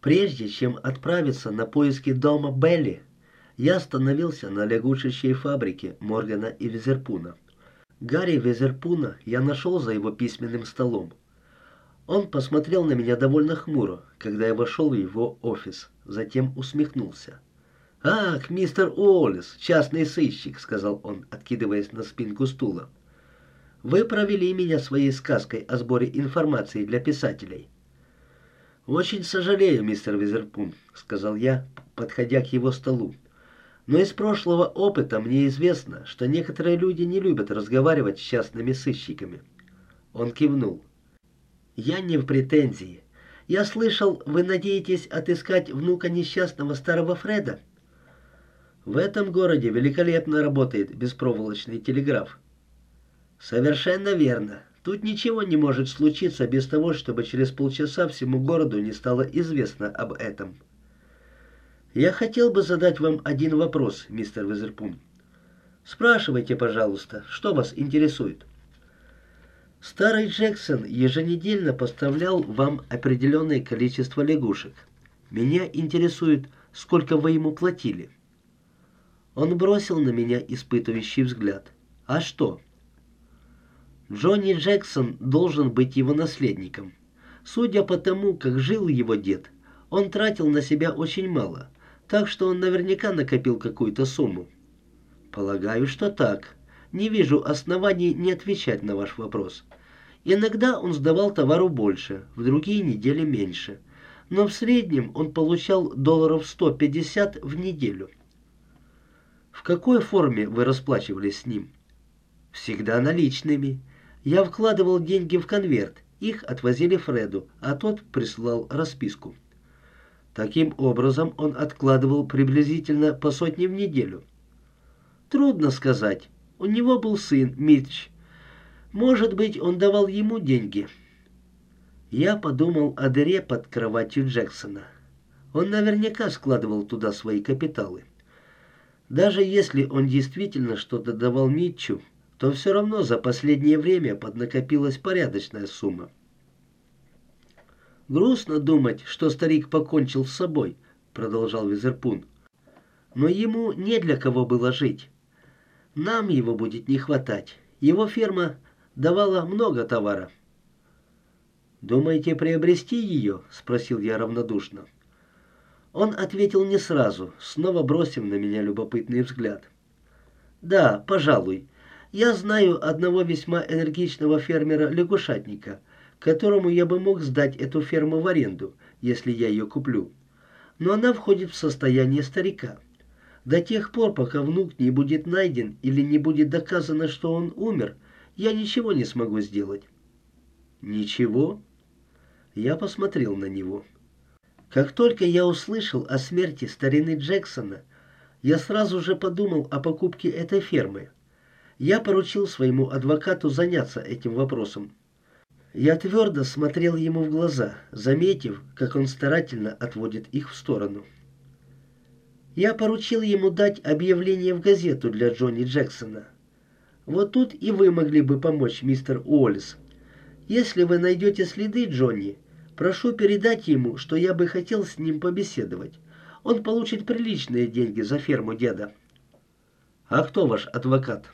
Прежде чем отправиться на поиски дома Белли, я остановился на лягушечьей фабрике Моргана и Визерпуна. Гарри Визерпуна я нашел за его письменным столом. Он посмотрел на меня довольно хмуро, когда я вошел в его офис, затем усмехнулся. «Ах, мистер Уоллес, частный сыщик», — сказал он, откидываясь на спинку стула. «Вы провели меня своей сказкой о сборе информации для писателей». «Очень сожалею, мистер Визерпун», — сказал я, подходя к его столу. «Но из прошлого опыта мне известно, что некоторые люди не любят разговаривать с частными сыщиками». Он кивнул. «Я не в претензии. Я слышал, вы надеетесь отыскать внука несчастного старого Фреда?» «В этом городе великолепно работает беспроволочный телеграф». «Совершенно верно. Тут ничего не может случиться без того, чтобы через полчаса всему городу не стало известно об этом». «Я хотел бы задать вам один вопрос, мистер Визерпун». «Спрашивайте, пожалуйста, что вас интересует?» «Старый Джексон еженедельно поставлял вам определенное количество лягушек. Меня интересует, сколько вы ему платили». Он бросил на меня испытывающий взгляд. «А что?» «Джонни Джексон должен быть его наследником. Судя по тому, как жил его дед, он тратил на себя очень мало, так что он наверняка накопил какую-то сумму». «Полагаю, что так. Не вижу оснований не отвечать на ваш вопрос. Иногда он сдавал товару больше, в другие недели меньше, но в среднем он получал долларов 150 в неделю». «В какой форме вы расплачивались с ним?» «Всегда наличными. Я вкладывал деньги в конверт, их отвозили Фреду, а тот прислал расписку». «Таким образом он откладывал приблизительно по сотне в неделю». «Трудно сказать. У него был сын, Митч. Может быть, он давал ему деньги». Я подумал о дыре под кроватью Джексона. Он наверняка складывал туда свои капиталы. Даже если он действительно что-то давал Митчу, то все равно за последнее время поднакопилась порядочная сумма. «Грустно думать, что старик покончил с собой», — продолжал Визерпун. «Но ему не для кого было жить. Нам его будет не хватать. Его ферма давала много товара». «Думаете приобрести ее?» — спросил я равнодушно. Он ответил не сразу, снова бросив на меня любопытный взгляд. «Да, пожалуй. Я знаю одного весьма энергичного фермера-лягушатника, которому я бы мог сдать эту ферму в аренду, если я ее куплю. Но она входит в состояние старика. До тех пор, пока внук не будет найден или не будет доказано, что он умер, я ничего не смогу сделать». «Ничего?» Я посмотрел на него. Как только я услышал о смерти старины Джексона, я сразу же подумал о покупке этой фермы. Я поручил своему адвокату заняться этим вопросом. Я твердо смотрел ему в глаза, заметив, как он старательно отводит их в сторону. Я поручил ему дать объявление в газету для Джонни Джексона. Вот тут и вы могли бы помочь, мистер Уоллес. Если вы найдете следы Джонни, прошу передать ему, что я бы хотел с ним побеседовать. Он получит приличные деньги за ферму деда». «А кто ваш адвокат?»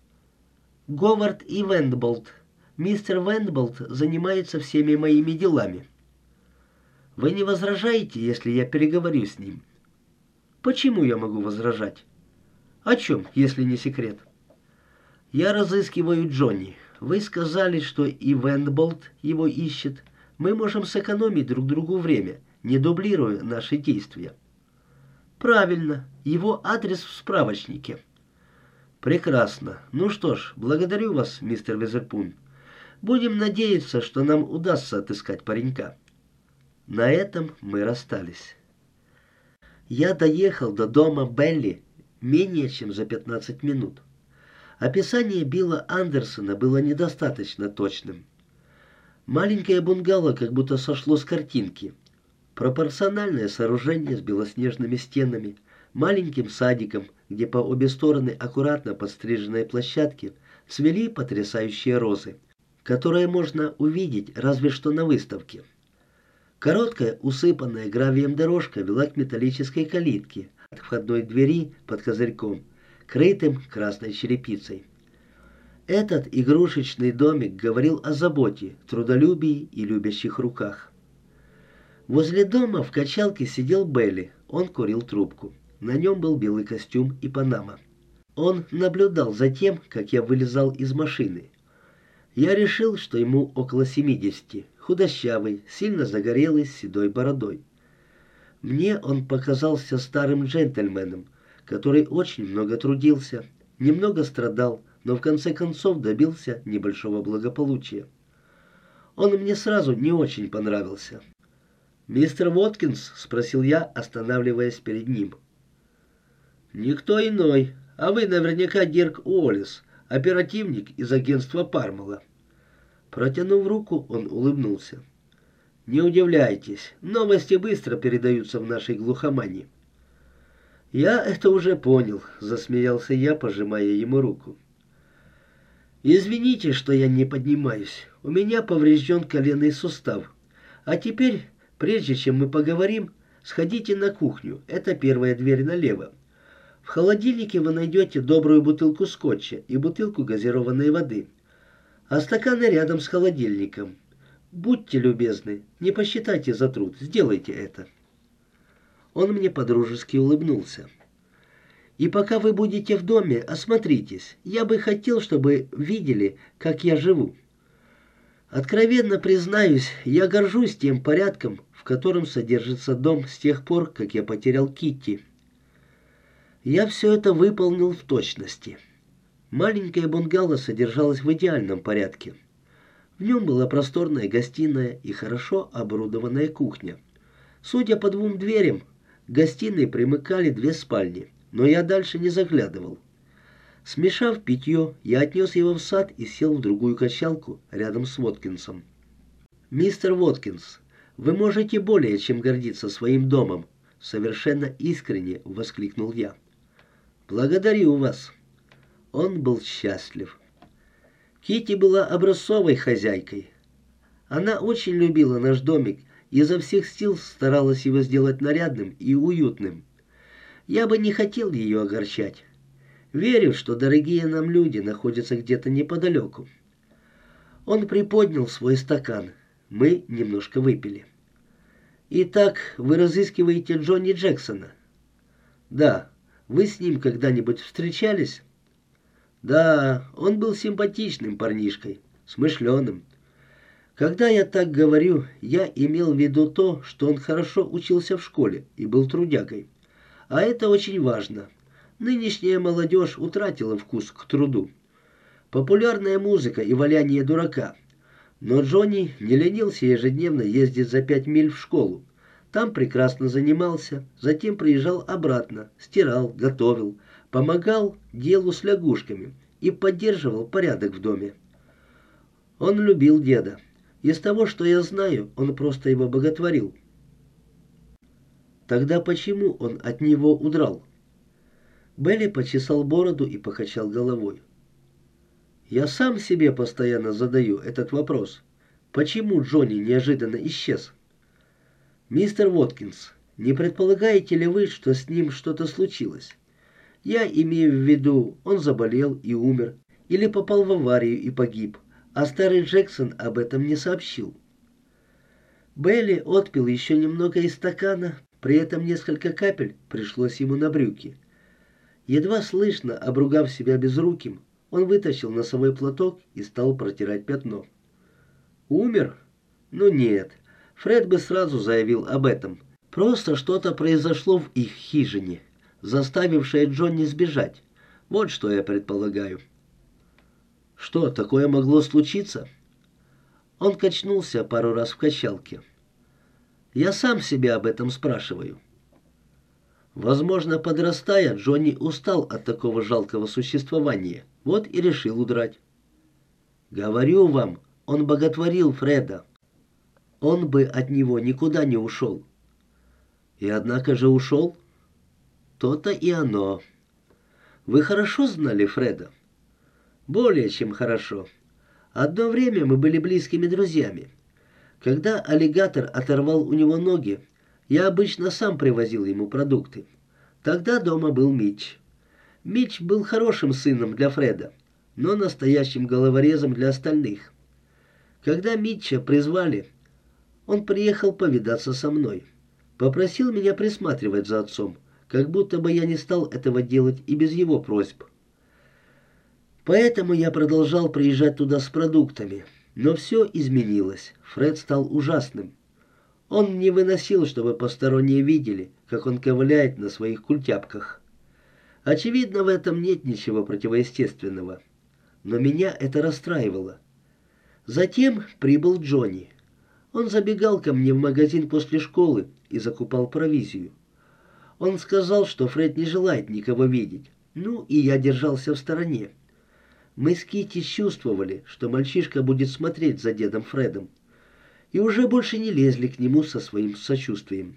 «Говард и Вендболт. Мистер Вендболт занимается всеми моими делами». «Вы не возражаете, если я переговорю с ним?» «Почему я могу возражать?» «О чем, если не секрет?» «Я разыскиваю Джонни. Вы сказали, что и Вендболт его ищет. Мы можем сэкономить друг другу время, не дублируя наши действия». «Правильно. Его адрес в справочнике». «Прекрасно. Ну что ж, благодарю вас, мистер Визерпун. Будем надеяться, что нам удастся отыскать паренька». На этом мы расстались. Я доехал до дома Белли менее чем за 15 минут. Описание Билла Андерсона было недостаточно точным. Маленькое бунгало как будто сошло с картинки. Пропорциональное сооружение с белоснежными стенами, маленьким садиком, где по обе стороны аккуратно подстриженной площадки цвели потрясающие розы, которые можно увидеть разве что на выставке. Короткая, усыпанная гравием дорожка вела к металлической калитке от входной двери под козырьком, крытым красной черепицей. Этот игрушечный домик говорил о заботе, трудолюбии и любящих руках. Возле дома в качалке сидел Белли, он курил трубку. На нем был белый костюм и панама. Он наблюдал за тем, как я вылезал из машины. Я решил, что ему около 70, худощавый, сильно загорелый, с седой бородой. Мне он показался старым джентльменом, который очень много трудился, немного страдал, но в конце концов добился небольшого благополучия. Он мне сразу не очень понравился. «Мистер Воткинс?» — спросил я, останавливаясь перед ним. «Никто иной, а вы наверняка Дирк Уоллес, оперативник из агентства Пармала». Протянув руку, он улыбнулся. «Не удивляйтесь, новости быстро передаются в нашей глухомане». «Я это уже понял», — засмеялся я, пожимая ему руку. «Извините, что я не поднимаюсь. У меня поврежден коленный сустав. А теперь, прежде чем мы поговорим, сходите на кухню. Это первая дверь налево. В холодильнике вы найдете добрую бутылку скотча и бутылку газированной воды. А стаканы рядом с холодильником. Будьте любезны, не посчитайте за труд, сделайте это». Он мне подружески улыбнулся. «И пока вы будете в доме, осмотритесь. Я бы хотел, чтобы видели, как я живу. Откровенно признаюсь, я горжусь тем порядком, в котором содержится дом с тех пор, как я потерял Китти. Я все это выполнил в точности. Маленькое бунгало содержалось в идеальном порядке. В нем была просторная гостиная и хорошо оборудованная кухня. Судя по 2 дверям, к гостиной примыкали 2 спальни, но я дальше не заглядывал. Смешав питье, я отнес его в сад и сел в другую качалку рядом с Воткинсом. «Мистер Воткинс, вы можете более чем гордиться своим домом», — совершенно искренне воскликнул я. «Благодарю вас». Он был счастлив. Китти была образцовой хозяйкой. Она очень любила наш домик и изо всех сил старалась его сделать нарядным и уютным. Я бы не хотел ее огорчать. Верю, что дорогие нам люди находятся где-то неподалеку. Он приподнял свой стакан. Мы немножко выпили. «Итак, вы разыскиваете Джонни Джексона?» «Да. Вы с ним когда-нибудь встречались?» «Да, он был симпатичным парнишкой, смышленым. Когда я так говорю, я имел в виду то, что он хорошо учился в школе и был трудягой. А это очень важно. Нынешняя молодежь утратила вкус к труду. Популярная музыка и валяние дурака. Но Джонни не ленился ежедневно ездить за 5 миль в школу. Там прекрасно занимался, затем приезжал обратно, стирал, готовил, помогал делу с лягушками и поддерживал порядок в доме. Он любил деда. Из того, что я знаю, он просто его боготворил. Тогда почему он от него удрал? Белли почесал бороду и покачал головой. Я сам себе постоянно задаю этот вопрос. Почему Джонни неожиданно исчез? Мистер Воткинс, не предполагаете ли вы, что с ним что-то случилось? Я имею в виду, он заболел и умер, или попал в аварию и погиб, а старый Джексон об этом не сообщил. Белли отпил еще немного из стакана, при этом несколько капель пришлось ему на брюки. Едва слышно, обругав себя безруким, он вытащил носовой платок и стал протирать пятно. «Умер? Ну нет, Фред бы сразу заявил об этом. Просто что-то произошло в их хижине, заставившее Джонни сбежать. Вот что я предполагаю». «Что, такое могло случиться?» Он качнулся пару раз в качалке. «Я сам себя об этом спрашиваю». Возможно, подрастая, Джонни устал от такого жалкого существования, вот и решил удрать. Говорю вам, он боготворил Фреда. Он бы от него никуда не ушел. И однако же ушел. То-то и оно. Вы хорошо знали Фреда? Более чем хорошо. Одно время мы были близкими друзьями. Когда аллигатор оторвал у него ноги, я обычно сам привозил ему продукты. Тогда дома был Митч. Митч был хорошим сыном для Фреда, но настоящим головорезом для остальных. Когда Митча призвали, он приехал повидаться со мной. Попросил меня присматривать за отцом, как будто бы я не стал этого делать и без его просьб. Поэтому я продолжал приезжать туда с продуктами. Но все изменилось. Фред стал ужасным. Он не выносил, чтобы посторонние видели, как он ковыляет на своих культяпках. Очевидно, в этом нет ничего противоестественного. Но меня это расстраивало. Затем прибыл Джонни. Он забегал ко мне в магазин после школы и закупал провизию. Он сказал, что Фред не желает никого видеть. Ну, и я держался в стороне. Мы с Китти чувствовали, что мальчишка будет смотреть за дедом Фредом, и уже больше не лезли к нему со своим сочувствием.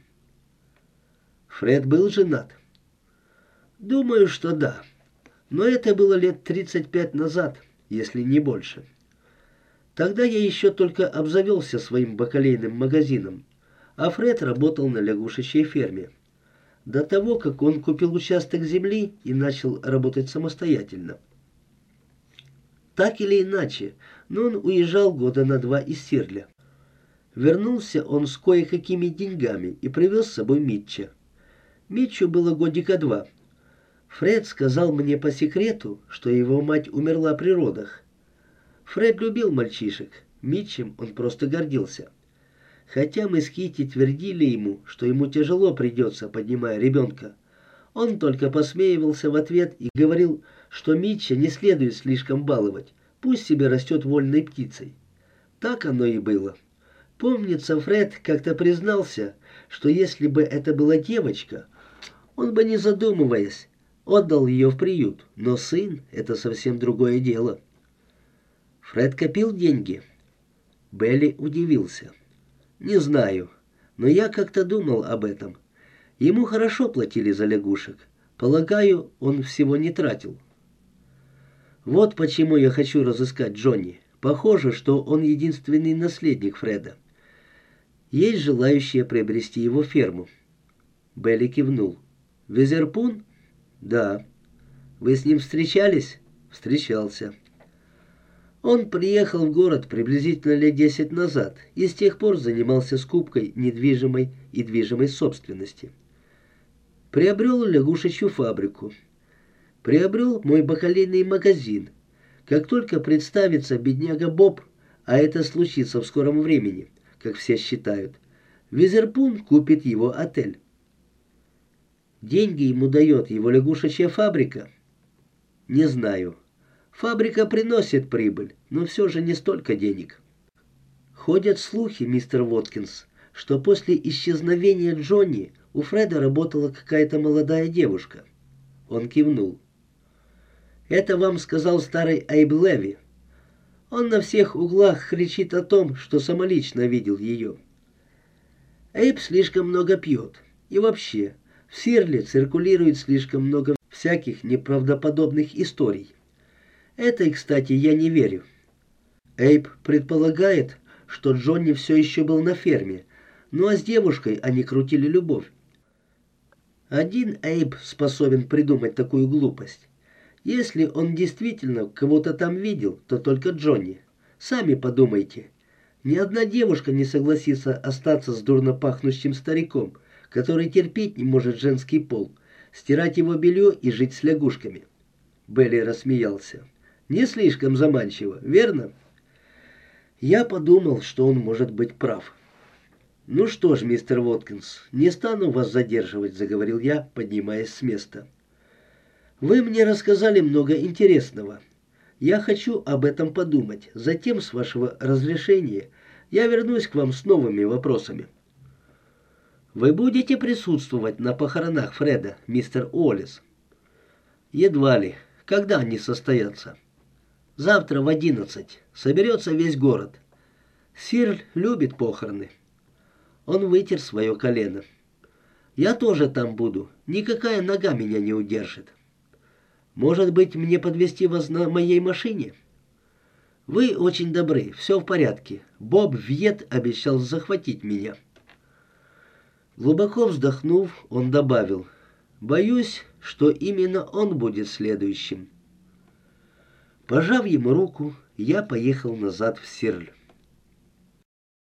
Фред был женат? Думаю, что да. Но это было лет 35 назад, если не больше. Тогда я еще только обзавелся своим бакалейным магазином, а Фред работал на лягушечьей ферме. До того, как он купил участок земли и начал работать самостоятельно. Так или иначе, но он уезжал года на 2 из Сирля. Вернулся он с кое-какими деньгами и привез с собой Митча. Митчу было годика 2. Фред сказал мне по секрету, что его мать умерла при родах. Фред любил мальчишек, Митчем он просто гордился. Хотя мы с Китти твердили ему, что ему тяжело придется, поднимая ребенка, он только посмеивался в ответ и говорил, что Митча не следует слишком баловать, пусть себе растет вольной птицей. Так оно и было. Помнится, Фред как-то признался, что если бы это была девочка, он бы, не задумываясь, отдал ее в приют, но сын — это совсем другое дело. Фред копил деньги. Белли удивился. Не знаю, но я как-то думал об этом. Ему хорошо платили за лягушек. Полагаю, он всего не тратил. Вот почему я хочу разыскать Джонни. Похоже, что он единственный наследник Фреда. Есть желающие приобрести его ферму. Белли кивнул. Визерпун? Да. Вы с ним встречались? Встречался. Он приехал в город приблизительно лет 10 назад и с тех пор занимался скупкой недвижимой и движимой собственности. Приобрел лягушечью фабрику. Приобрел мой бакалейный магазин. Как только представится бедняга Боб, а это случится в скором времени, как все считают, Визерпун купит его отель. Деньги ему дает его лягушечья фабрика? Не знаю. Фабрика приносит прибыль, но все же не столько денег. Ходят слухи, мистер Воткинс, что после исчезновения Джонни у Фреда работала какая-то молодая девушка. Он кивнул. Это вам сказал старый Эйб Леви. Он на всех углах кричит о том, что самолично видел ее. Эйб слишком много пьет. И вообще, в Сирле циркулирует слишком много всяких неправдоподобных историй. Этой, кстати, я не верю. Эйб предполагает, что Джонни все еще был на ферме, ну а с девушкой они крутили любовь. Один Эйб способен придумать такую глупость. Если он действительно кого-то там видел, то только Джонни. Сами подумайте. Ни одна девушка не согласится остаться с дурно пахнущим стариком, который терпеть не может женский пол, стирать его белье и жить с лягушками. Белли рассмеялся. Не слишком заманчиво, верно? Я подумал, что он может быть прав. «Ну что ж, мистер Воткинс, не стану вас задерживать», — заговорил я, поднимаясь с места. «Вы мне рассказали много интересного. Я хочу об этом подумать. Затем, с вашего разрешения, я вернусь к вам с новыми вопросами». «Вы будете присутствовать на похоронах Фреда, мистер Уоллес?» «Едва ли. Когда они состоятся?» «Завтра в 11. Соберется весь город. Сирль любит похороны». Он вытер свое колено. «Я тоже там буду. Никакая нога меня не удержит. Может быть, мне подвезти вас на моей машине?» «Вы очень добры, все в порядке. Боб Вьет обещал захватить меня». Глубоко вздохнув, он добавил: «Боюсь, что именно он будет следующим». Пожав ему руку, я поехал назад в Сирль.